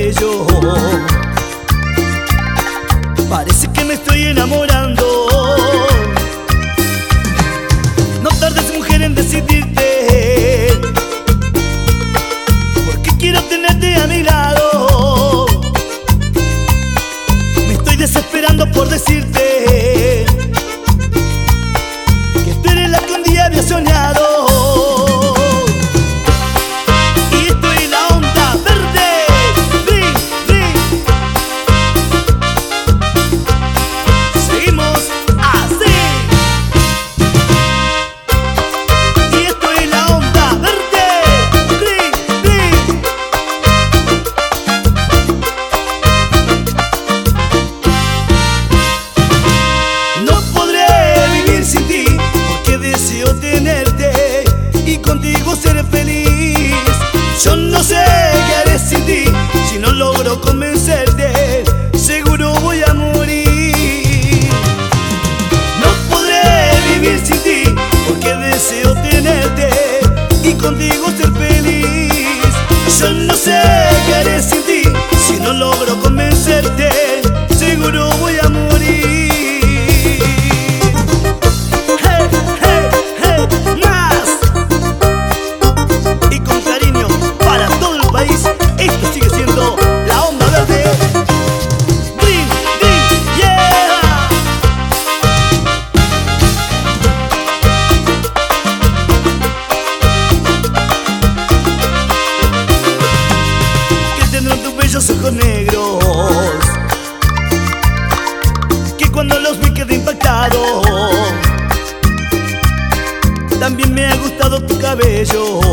bello. Parece que me estoy enamorando. No tardes, mujer, en decidirte, porque quiero tenerte a mi lado. Me estoy desesperando por decirte que tú eres la que un día había soñado. Tenerte y contigo ser feliz. Yo no sé qué haré sin ti. Si no logro convencerte, seguro voy a morir. No podré vivir sin ti, porque deseo tenerte y contigo ser feliz. Yo no sé qué haré sin ti. Si no logro convencerte, seguro voy a morir. Esto sigue siendo La Onda Verde. Dream, dream, yeah. Que tendrán tus bellos ojos negros, que cuando los vi quedé impactado. También me ha gustado tu cabello,